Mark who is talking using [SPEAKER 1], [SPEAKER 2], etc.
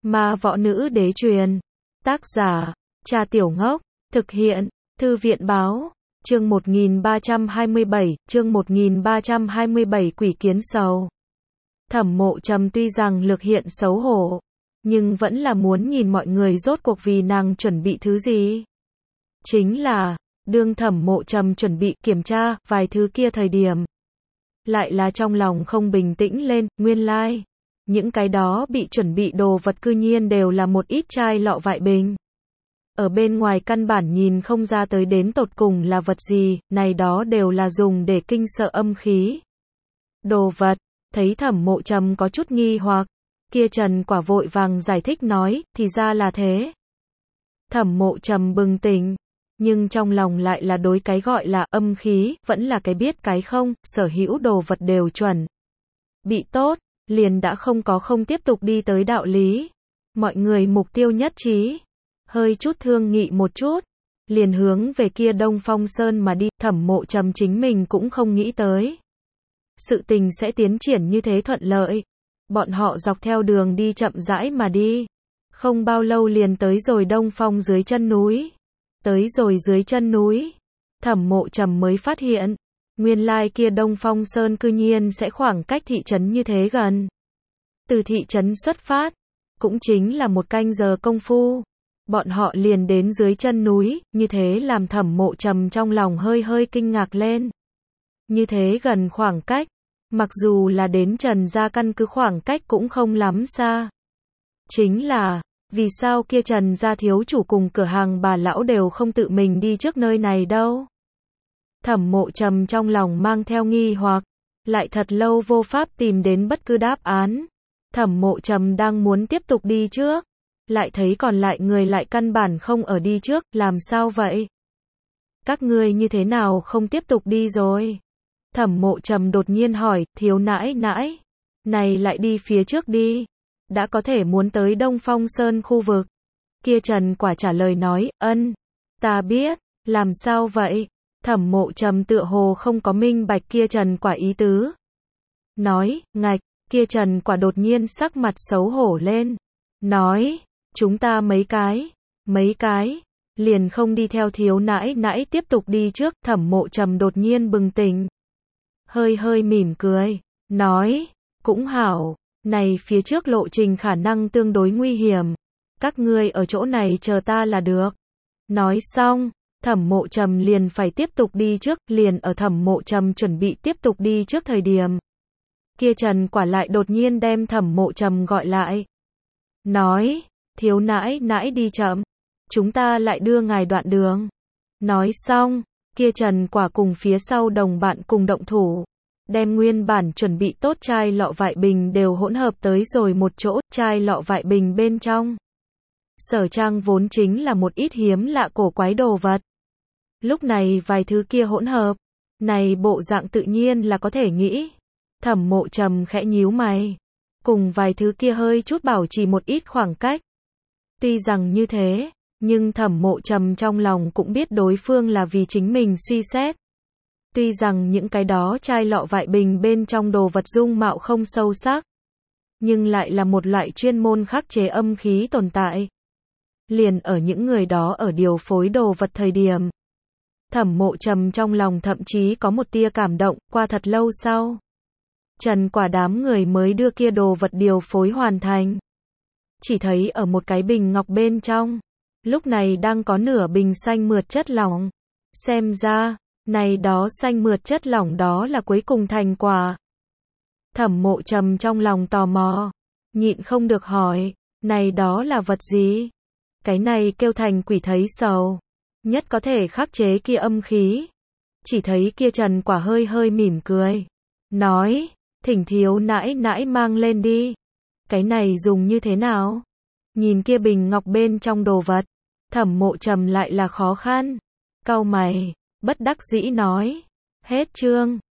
[SPEAKER 1] Ma võ nữ đế truyền. Tác giả, Trà Tiểu Ngốc. Thực hiện, Thư viện báo. Chương 1327 Quỷ kiến sầu. Thẩm Mộ Trầm tuy rằng lực hiện xấu hổ, nhưng vẫn là muốn nhìn mọi người rốt cuộc vì nàng chuẩn bị thứ gì. Chính là, đương Thẩm Mộ Trầm chuẩn bị kiểm tra vài thứ kia thời điểm, lại là trong lòng không bình tĩnh lên, nguyên lai, những cái đó bị chuẩn bị đồ vật cư nhiên đều là một ít chai lọ vại bình. Ở bên ngoài căn bản nhìn không ra tới đến tột cùng là vật gì, này đó đều là dùng để kinh sợ âm khí. Đồ vật, thấy Thẩm Mộ Trầm có chút nghi hoặc, kia Trần Quả vội vàng giải thích nói, thì ra là thế. Thẩm Mộ Trầm bừng tỉnh, nhưng trong lòng lại là đối cái gọi là âm khí, vẫn là cái biết cái không, sở hữu đồ vật đều chuẩn bị tốt, liền đã không tiếp tục đi tới đạo lý. Mọi người mục tiêu nhất trí, hơi chút thương nghị một chút, liền hướng về kia Đông Phong Sơn mà đi. Thẩm Mộ Trầm chính mình cũng không nghĩ tới sự tình sẽ tiến triển như thế thuận lợi. Bọn họ dọc theo đường đi chậm rãi mà đi, không bao lâu liền tới rồi Đông Phong dưới chân núi. Tới rồi dưới chân núi, Thẩm Mộ Trầm mới phát hiện, nguyên lai kia Đông Phong Sơn cư nhiên sẽ khoảng cách thị trấn như thế gần. Từ thị trấn xuất phát, cũng chính là 1 canh giờ công phu, bọn họ liền đến dưới chân núi, như thế làm Thẩm Mộ Trầm trong lòng hơi kinh ngạc lên. Như thế gần khoảng cách, mặc dù là đến Trần gia căn cứ khoảng cách cũng không lắm xa. Chính là, vì sao kia Trần gia thiếu chủ cùng cửa hàng bà lão đều không tự mình đi trước nơi này đâu? Thẩm Mộ Trầm trong lòng mang theo nghi hoặc, lại thật lâu vô pháp tìm đến bất cứ đáp án. Thẩm Mộ Trầm đang muốn tiếp tục đi trước, lại thấy còn lại người lại căn bản không ở đi trước, làm sao vậy? Các ngươi như thế nào không tiếp tục đi rồi? Thẩm Mộ Trầm đột nhiên hỏi, thiếu nãi nãi, này lại đi phía trước đi, đã có thể muốn tới Đông Phong Sơn khu vực. Kia Trần Quả trả lời nói, ta biết, làm sao vậy? Thẩm Mộ Trầm tựa hồ không có minh bạch kia Trần Quả ý tứ. Nói, ngạch, kia Trần Quả đột nhiên sắc mặt xấu hổ lên. Nói, chúng ta mấy cái, liền không đi theo thiếu nãi nãi tiếp tục đi trước. Thẩm Mộ Trầm đột nhiên bừng tỉnh, hơi mỉm cười, nói, cũng hảo, này phía trước lộ trình khả năng tương đối nguy hiểm, các ngươi ở chỗ này chờ ta là được. Nói xong, Thẩm Mộ Trầm liền phải tiếp tục đi trước, liền ở Thẩm Mộ Trầm chuẩn bị tiếp tục đi trước thời điểm, kia Trần Quả lại đột nhiên đem Thẩm Mộ Trầm gọi lại. Nói, thiếu nãi nãi đi chậm, chúng ta lại đưa ngài đoạn đường. Nói xong, kia Trần Quả cùng phía sau đồng bạn cùng động thủ, đem nguyên bản chuẩn bị tốt chai lọ vại bình đều hỗn hợp tới rồi một chỗ. Chai lọ vại bình bên trong sở trang vốn chính là một ít hiếm lạ cổ quái đồ vật. Lúc này vài thứ kia hỗn hợp, này bộ dạng tự nhiên là có thể nghĩ. Thẩm Mộ Trầm khẽ nhíu mày, cùng vài thứ kia hơi chút bảo trì một ít khoảng cách. Tuy rằng như thế, nhưng Thẩm Mộ Trầm trong lòng cũng biết đối phương là vì chính mình suy xét. Tuy rằng những cái đó chai lọ vại bình bên trong đồ vật dung mạo không sâu sắc, nhưng lại là một loại chuyên môn khắc chế âm khí tồn tại. Liền ở những người đó ở điều phối đồ vật thời điểm, Thẩm Mộ Trầm trong lòng thậm chí có một tia cảm động. Qua thật lâu sau, Trần Quả đám người mới đưa kia đồ vật điều phối hoàn thành. Chỉ thấy ở một cái bình ngọc bên trong, lúc này đang có nửa bình xanh mượt chất lỏng. Xem ra, này đó xanh mượt chất lỏng đó là cuối cùng thành quả. Thẩm Mộ Trầm trong lòng tò mò, nhịn không được hỏi, này đó là vật gì? Cái này kêu thành quỷ thấy sầu, nhất có thể khắc chế kia âm khí. Chỉ thấy kia Trần Quả hơi mỉm cười, nói, thỉnh thiếu nãi nãi mang lên đi. Cái này dùng như thế nào? Nhìn kia bình ngọc bên trong đồ vật, Thẩm Mộ Trầm lại là khó khăn, cau mày, bất đắc dĩ nói, hết chương.